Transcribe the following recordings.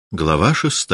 Глава 6.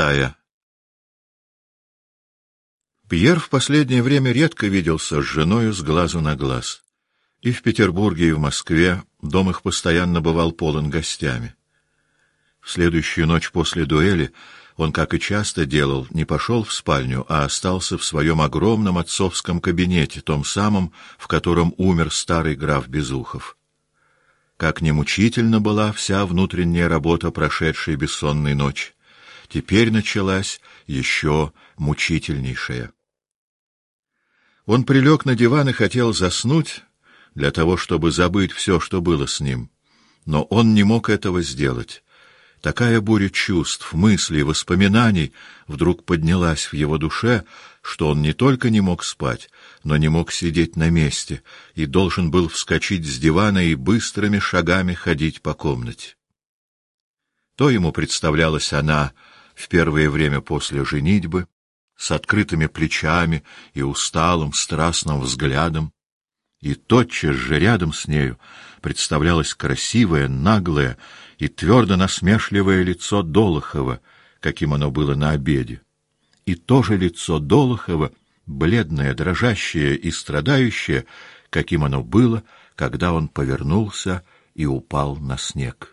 Пьер в последнее время редко виделся с женою с глазу на глаз. И в Петербурге, и в Москве дом их постоянно бывал полон гостями. В следующую ночь после дуэли он, как и часто делал, не пошел в спальню, а остался в своем огромном отцовском кабинете, том самом, в котором умер старый граф Безухов. Как ни мучительна была вся внутренняя работа прошедшей бессонной ночи, теперь началась еще мучительнейшая. Он прилег на диван и хотел заснуть для того, чтобы забыть все, что было с ним. Но он не мог этого сделать. Такая буря чувств, мыслей, воспоминаний вдруг поднялась в его душе, что он не только не мог спать, но не мог сидеть на месте и должен был вскочить с дивана и быстрыми шагами ходить по комнате. То ему представлялась она в первое время после женитьбы, с открытыми плечами и усталым, страстным взглядом, и тотчас же рядом с нею представлялось красивое, наглое и твердо насмешливое лицо Долохова, каким оно было на обеде. И то же лицо Долохова, бледное, дрожащее и страдающее, каким оно было, когда он повернулся и упал на снег.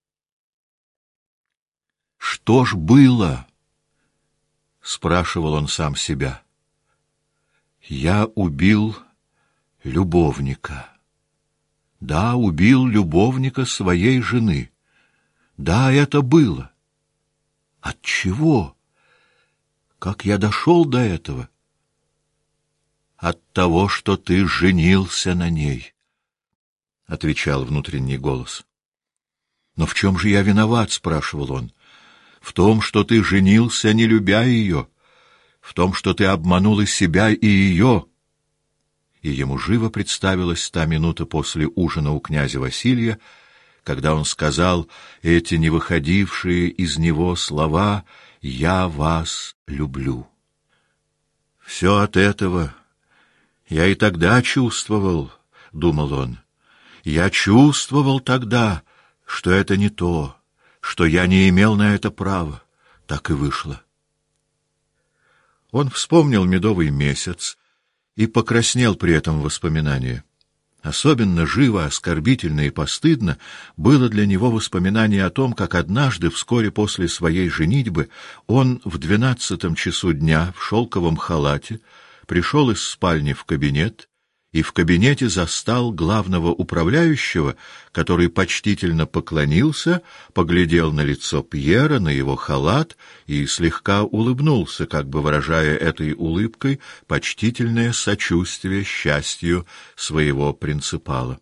Что ж было? — спрашивал он сам себя. Я убил любовника. Да, убил любовника своей жены. Да, это было. От чего? Как я дошел до этого? От того, что ты женился на ней, — отвечал внутренний голос. Но в чем же я виноват, — спрашивал он. В том, что ты женился, не любя ее, в том, что ты обманул и себя, и ее. И ему живо представилась та минута после ужина у князя Василия, когда он сказал эти не выходившие из него слова «Я вас люблю». Все от этого я и тогда чувствовал, — думал он. Я чувствовал тогда, что это не то, что я не имел на это права. Так и вышло. Он вспомнил медовый месяц и покраснел при этом воспоминании. Особенно живо, оскорбительно и постыдно было для него воспоминание о том, как однажды, вскоре после своей женитьбы, он в 12 часу дня в шелковом халате пришел из спальни в кабинет и в кабинете застал главного управляющего, который почтительно поклонился, поглядел на лицо Пьера, на его халат и слегка улыбнулся, как бы выражая этой улыбкой почтительное сочувствие счастью своего принципала.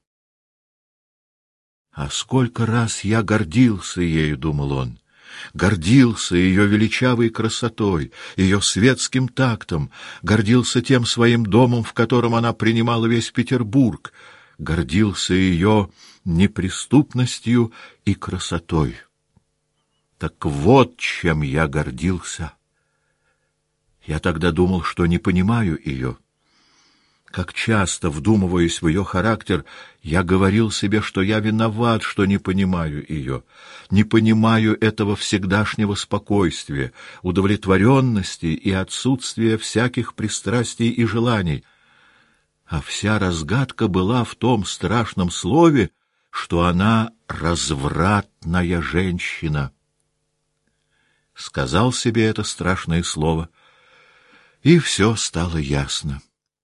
«А сколько раз я гордился ею, — думал он, — гордился ее величавой красотой, ее светским тактом, гордился тем своим домом, в котором она принимала весь Петербург, гордился ее неприступностью и красотой. Так вот чем я гордился. Я тогда думал, что не понимаю ее. Как часто, вдумываясь в ее характер, я говорил себе, что я виноват, что не понимаю ее, не понимаю этого всегдашнего спокойствия, удовлетворенности и отсутствия всяких пристрастий и желаний. А вся разгадка была в том страшном слове, что она развратная женщина. Сказал себе это страшное слово, и все стало ясно.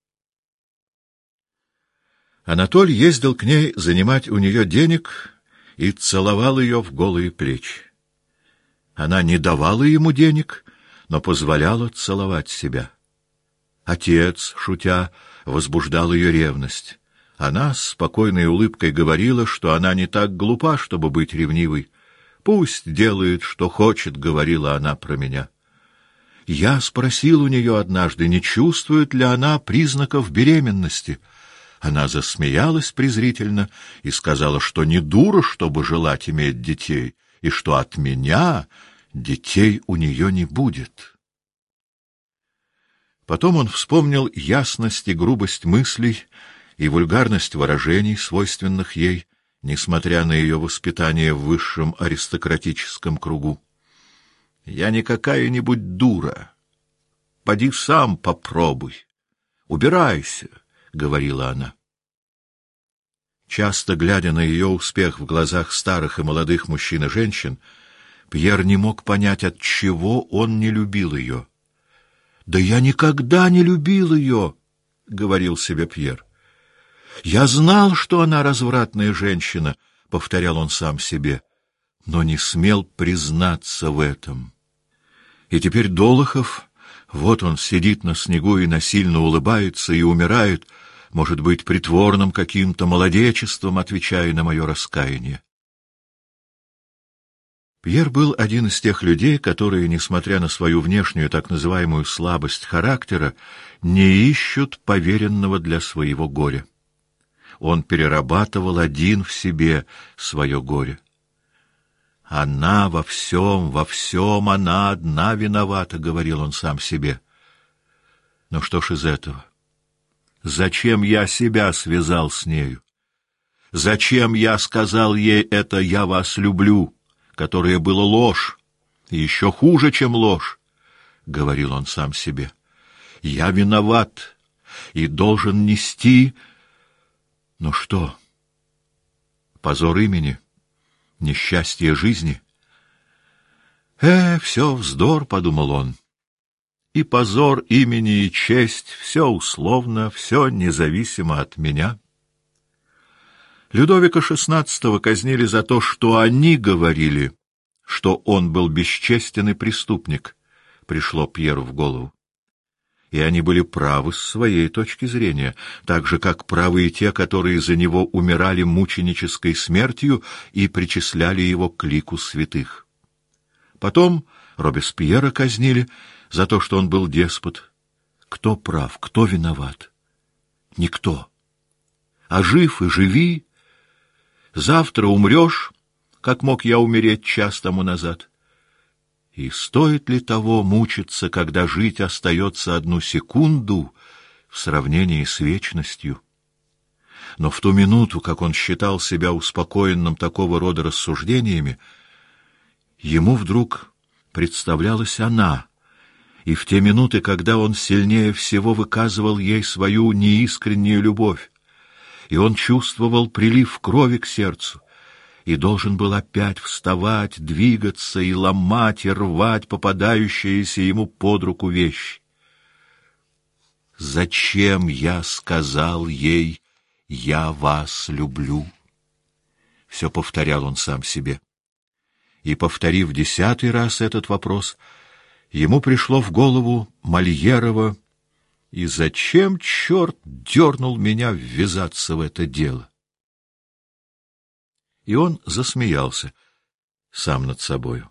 Анатоль ездил к ней занимать у нее денег и целовал ее в голые плечи. Она не давала ему денег, но позволяла целовать себя. Отец, шутя, возбуждал ее ревность. Она с спокойной улыбкой говорила, что она не так глупа, чтобы быть ревнивой. «Пусть делает, что хочет», — говорила она про меня. Я спросил у нее однажды, не чувствует ли она признаков беременности. Она засмеялась презрительно и сказала, что не дура, чтобы желать иметь детей, и что от меня детей у нее не будет. Потом он вспомнил ясность и грубость мыслей и вульгарность выражений, свойственных ей, несмотря на ее воспитание в высшем аристократическом кругу. Я не какая-нибудь дура. Поди сам попробуй. Убирайся, — говорила она. Часто глядя на ее успех в глазах старых и молодых мужчин и женщин, Пьер не мог понять, от чего он не любил ее. «Да я никогда не любил ее», — говорил себе Пьер. «Я знал, что она развратная женщина», — повторял он сам себе, но не смел признаться в этом. И теперь Долохов, вот он сидит на снегу и насильно улыбается и умирает, может быть, притворным каким-то молодечеством, отвечая на мое раскаяние. Пьер был один из тех людей, которые, несмотря на свою внешнюю так называемую слабость характера, не ищут поверенного для своего горя. Он перерабатывал один в себе свое горе. «Она во всем, она одна виновата», — говорил он сам себе. Но что ж из этого? Зачем я себя связал с нею? Зачем я сказал ей это «я вас люблю», которое было ложь, и еще хуже, чем ложь, — говорил он сам себе. Я виноват и должен нести... Но что? Позор имени? Несчастье жизни? Все вздор, — подумал он. И позор имени, и честь — все условно, все независимо от меня. Людовика XVI казнили за то, что они говорили, что он был бесчестен и преступник, пришло Пьеру в голову. И они были правы с своей точки зрения, так же, как правы и те, которые за него умирали мученической смертью и причисляли его к лику святых. Потом Робеспьера казнили за то, что он был деспот. Кто прав, кто виноват? Никто. А жив и живи. Завтра умрешь, как мог я умереть час тому назад. И стоит ли того мучиться, когда жить остается одну секунду в сравнении с вечностью? Но в ту минуту, как он считал себя успокоенным такого рода рассуждениями, ему вдруг представлялась она, и в те минуты, когда он сильнее всего выказывал ей свою неискреннюю любовь, и он чувствовал прилив крови к сердцу, и должен был опять вставать, двигаться и ломать, и рвать попадающиеся ему под руку вещи. «Зачем я сказал ей, я вас люблю?» Все повторял он сам себе. И, повторив 10-й раз этот вопрос, ему пришло в голову Мольерова: «И зачем, черт, дернул меня ввязаться в это дело?» И он засмеялся сам над собою.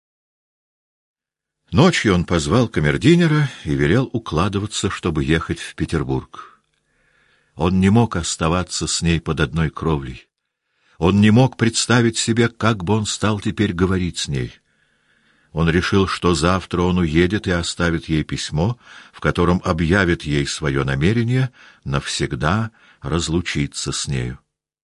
Ночью он позвал камердинера и велел укладываться, чтобы ехать в Петербург. Он не мог оставаться с ней под одной кровлей. Он не мог представить себе, как бы он стал теперь говорить с ней. Он решил, что завтра он уедет и оставит ей письмо, в котором объявит ей свое намерение навсегда разлучиться с нею.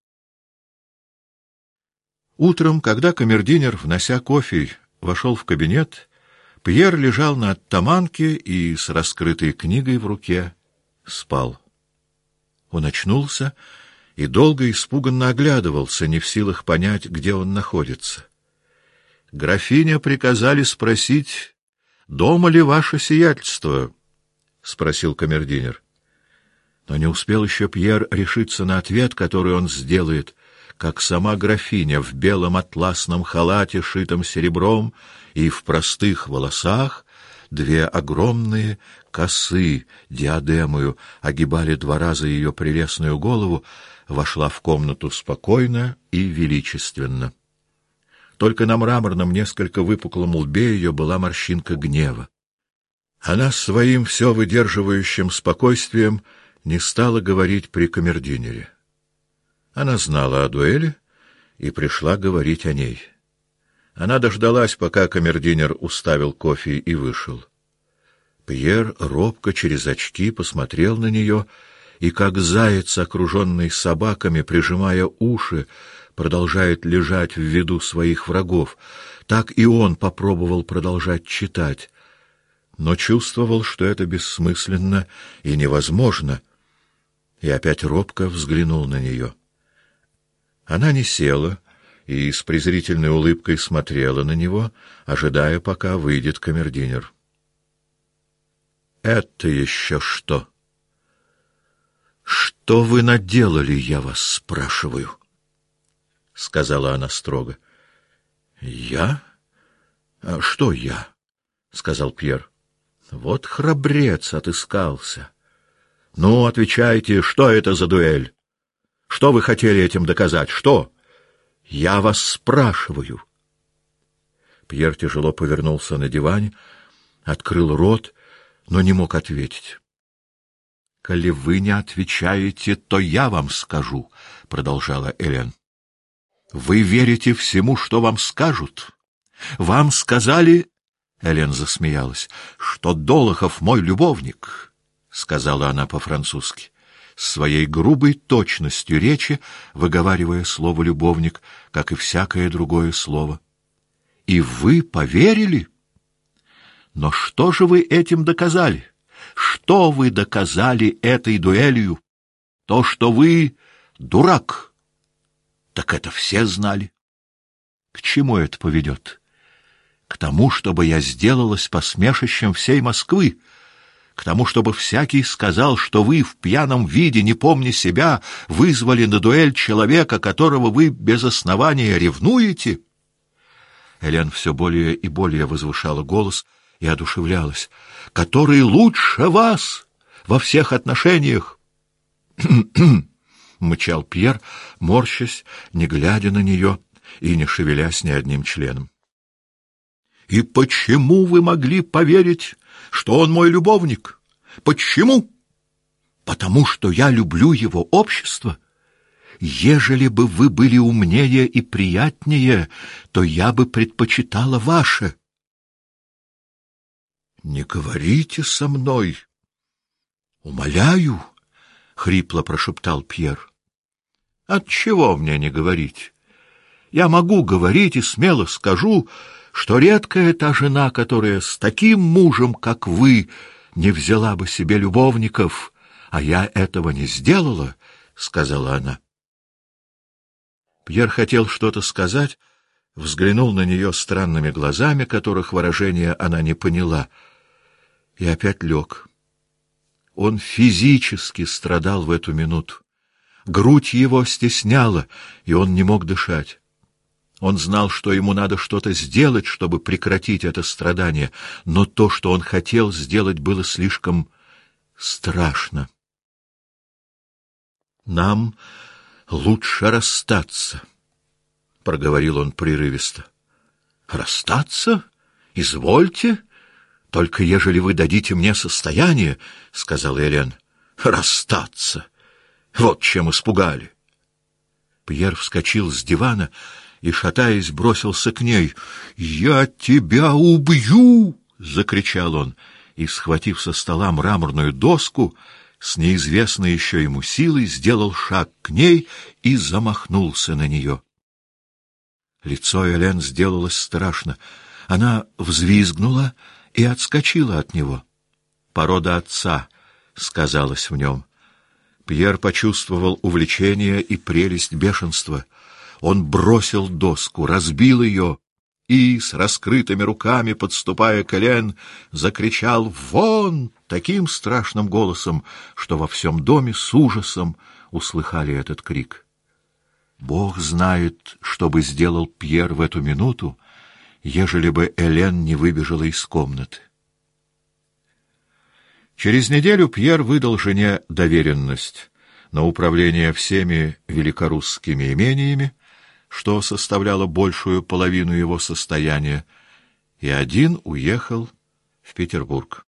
Утром, когда камердинер, внося кофе, вошел в кабинет, Пьер лежал на оттаманке и с раскрытой книгой в руке спал. Он очнулся и долго испуганно оглядывался, не в силах понять, где он находится. «Графиня приказали спросить, дома ли ваше сиятельство?» — спросил камердинер. Но не успел еще Пьер решиться на ответ, который он сделает, как сама графиня в белом атласном халате, шитом серебром, и в простых волосах, 2 огромные косы диадемою огибали 2 раза ее прелестную голову, вошла в комнату спокойно и величественно. Только на мраморном, несколько выпуклом лбе ее была морщинка гнева. Она своим все выдерживающим спокойствием не стала говорить при камердинере. Она знала о дуэли и пришла говорить о ней. Она дождалась, пока камердинер уставил кофе и вышел. Пьер робко через очки посмотрел на нее и, как заяц, окруженный собаками, прижимая уши, продолжает лежать в виду своих врагов, Так и он попробовал продолжать читать, но чувствовал, что это бессмысленно и невозможно, и опять робко взглянул на нее. Она не села и с презрительной улыбкой смотрела на него, ожидая, пока выйдет камердинер. «Это еще что? Что вы наделали, я вас спрашиваю?» — сказала она строго. «Я? А что я?» — сказал Пьер. «Вот храбрец отыскался. Ну, отвечайте, что это за дуэль? Что вы хотели этим доказать? Что? Я вас спрашиваю». Пьер тяжело повернулся на диване, открыл рот, но не мог ответить. «Коли вы не отвечаете, то я вам скажу», — продолжала Элен. «Вы верите всему, что вам скажут? Вам сказали...» Элен засмеялась. «Что Долохов мой любовник», — сказала она по-французски, с своей грубой точностью речи, выговаривая слово «любовник», как и всякое другое слово. «И вы поверили? Но что же вы этим доказали? Что вы доказали этой дуэлью? То, что вы дурак. Так это все знали. К чему это поведет? К тому, чтобы я сделалась посмешищем всей Москвы, к тому, чтобы всякий сказал, что вы в пьяном виде, не помня себя, вызвали на дуэль человека, которого вы без основания ревнуете». Элен все более и более возвышала голос и одушевлялась. «Который лучше вас во всех отношениях!» мычал Пьер, морщась, не глядя на нее и не шевелясь ни одним членом. «И почему вы могли поверить, что он мой любовник? Почему? Потому что я люблю его общество. Ежели бы вы были умнее и приятнее, то я бы предпочитала ваше». «Не говорите со мной, умоляю», — хрипло прошептал Пьер. «Отчего мне не говорить? Я могу говорить и смело скажу, что редкая та жена, которая с таким мужем, как вы, не взяла бы себе любовников, а я этого не сделала», — сказала она. Пьер хотел что-то сказать, взглянул на нее странными глазами, которых выражения она не поняла, и опять лег. Он физически страдал в эту минуту. Грудь его стесняла, и он не мог дышать. Он знал, что ему надо что-то сделать, чтобы прекратить это страдание, но то, что он хотел сделать, было слишком страшно. «Нам лучше расстаться», — проговорил он прерывисто. «Расстаться? Извольте, только ежели вы дадите мне состояние», — сказала Элен. «Расстаться! Вот чем испугали». Пьер вскочил с дивана и, шатаясь, бросился к ней. «Я тебя убью!» — закричал он, и, схватив со стола мраморную доску, с неизвестной еще ему силой сделал шаг к ней и замахнулся на нее. Лицо Элен сделалось страшно. Она взвизгнула и отскочила от него. Порода отца сказалась в нем. Пьер почувствовал увлечение и прелесть бешенства. Он бросил доску, разбил ее и, с раскрытыми руками, подступая к Элен, закричал «Вон!» таким страшным голосом, что во всем доме с ужасом услыхали этот крик. Бог знает, что бы сделал Пьер в эту минуту, ежели бы Элен не выбежала из комнаты. Через неделю Пьер выдал жене доверенность на управление всеми великорусскими имениями, что составляло большую половину его состояния, и один уехал в Петербург.